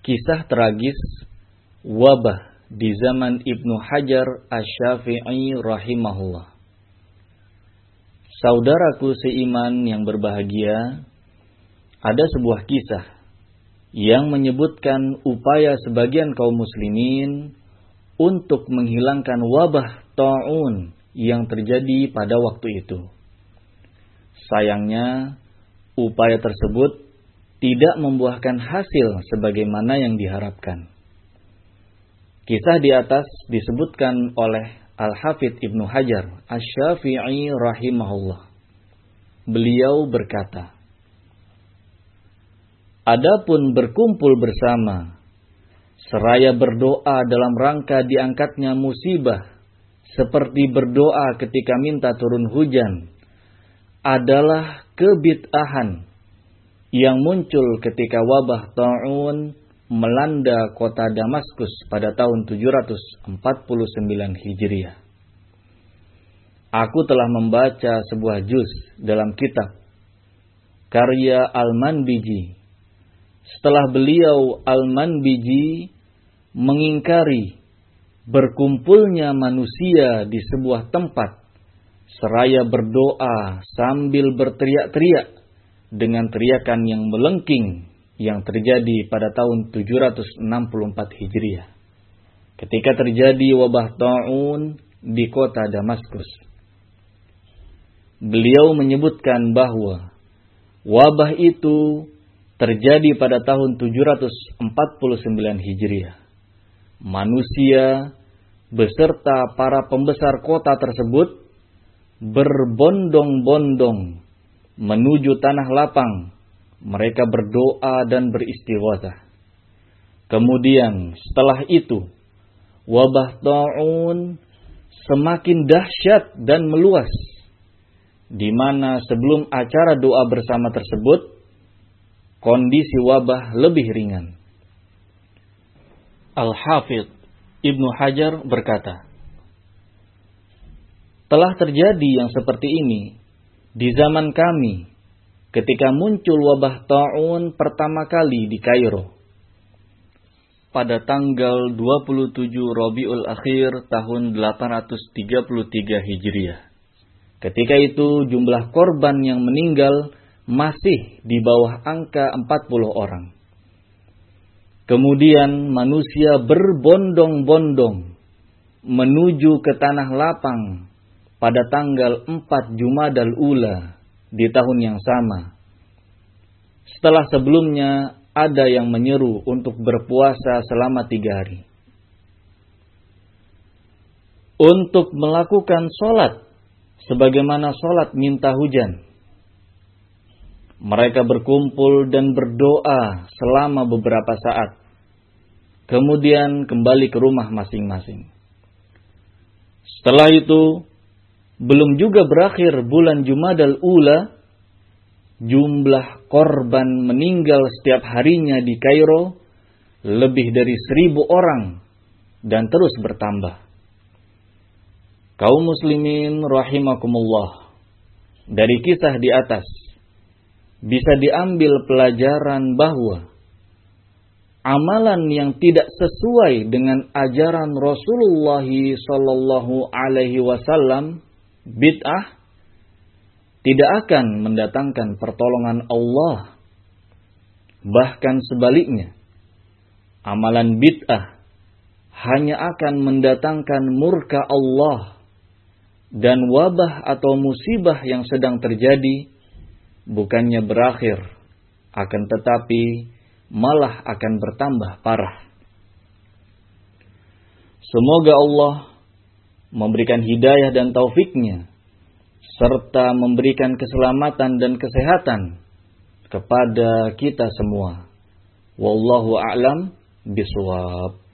Kisah tragis wabah di zaman Ibnu Hajar Asy-Syafi'i rahimahullah. Saudaraku seiman yang berbahagia, ada sebuah kisah yang menyebutkan upaya sebagian kaum muslimin untuk menghilangkan wabah ta'un yang terjadi pada waktu itu. Sayangnya, upaya tersebut tidak membuahkan hasil sebagaimana yang diharapkan. Kisah di atas disebutkan oleh Al-Hafidz Ibnu Hajar Asy-Syafi'i rahimahullah. Beliau berkata, "Adapun berkumpul bersama, seraya berdoa dalam rangka diangkatnya musibah, seperti berdoa ketika minta turun hujan, adalah kebid'ahan yang muncul ketika wabah ta'un melanda kota Damaskus pada tahun 749 Hijriah. Aku telah membaca sebuah juz dalam kitab karya Al-Manbiji. Setelah beliau Al-Manbiji mengingkari berkumpulnya manusia di sebuah tempat seraya berdoa sambil berteriak-teriak dengan teriakan yang melengking yang terjadi pada tahun 764 Hijriah. Ketika terjadi wabah ta'un di kota Damaskus. Beliau menyebutkan bahwa wabah itu terjadi pada tahun 749 Hijriah. Manusia beserta para pembesar kota tersebut berbondong-bondong menuju tanah lapang. Mereka berdoa dan beristighatsah. Kemudian setelah itu, wabah ta'un semakin dahsyat dan meluas, di mana sebelum acara doa bersama tersebut, kondisi wabah lebih ringan. Al-Hafidz Ibnu Hajar berkata, telah terjadi yang seperti ini di zaman kami ketika muncul wabah ta'un pertama kali di Kairo pada tanggal 27 Rabiul Akhir tahun 833 Hijriah. Ketika itu jumlah korban yang meninggal masih di bawah angka 40 orang. Kemudian manusia berbondong-bondong menuju ke tanah lapang pada tanggal 4 Jumadal Ula di tahun yang sama. Setelah sebelumnya ada yang menyeru untuk berpuasa selama 3 hari. Untuk melakukan sholat sebagaimana sholat minta hujan. Mereka berkumpul dan berdoa selama beberapa saat. Kemudian kembali ke rumah masing-masing. Setelah itu, belum juga berakhir bulan Jumadal Ula, jumlah korban meninggal setiap harinya di Kairo lebih dari 1.000 orang dan terus bertambah. Kaum muslimin rahimakumullah, dari kisah di atas bisa diambil pelajaran bahwa amalan yang tidak sesuai dengan ajaran Rasulullah sallallahu alaihi wasallam, bid'ah, tidak akan mendatangkan pertolongan Allah. Bahkan sebaliknya, amalan bid'ah hanya akan mendatangkan murka Allah, dan wabah atau musibah yang sedang terjadi bukannya berakhir, akan tetapi malah akan bertambah parah. Semoga Allah memberikan hidayah dan taufiknya, serta memberikan keselamatan dan kesehatan kepada kita semua. Wallahu a'lam bishawab.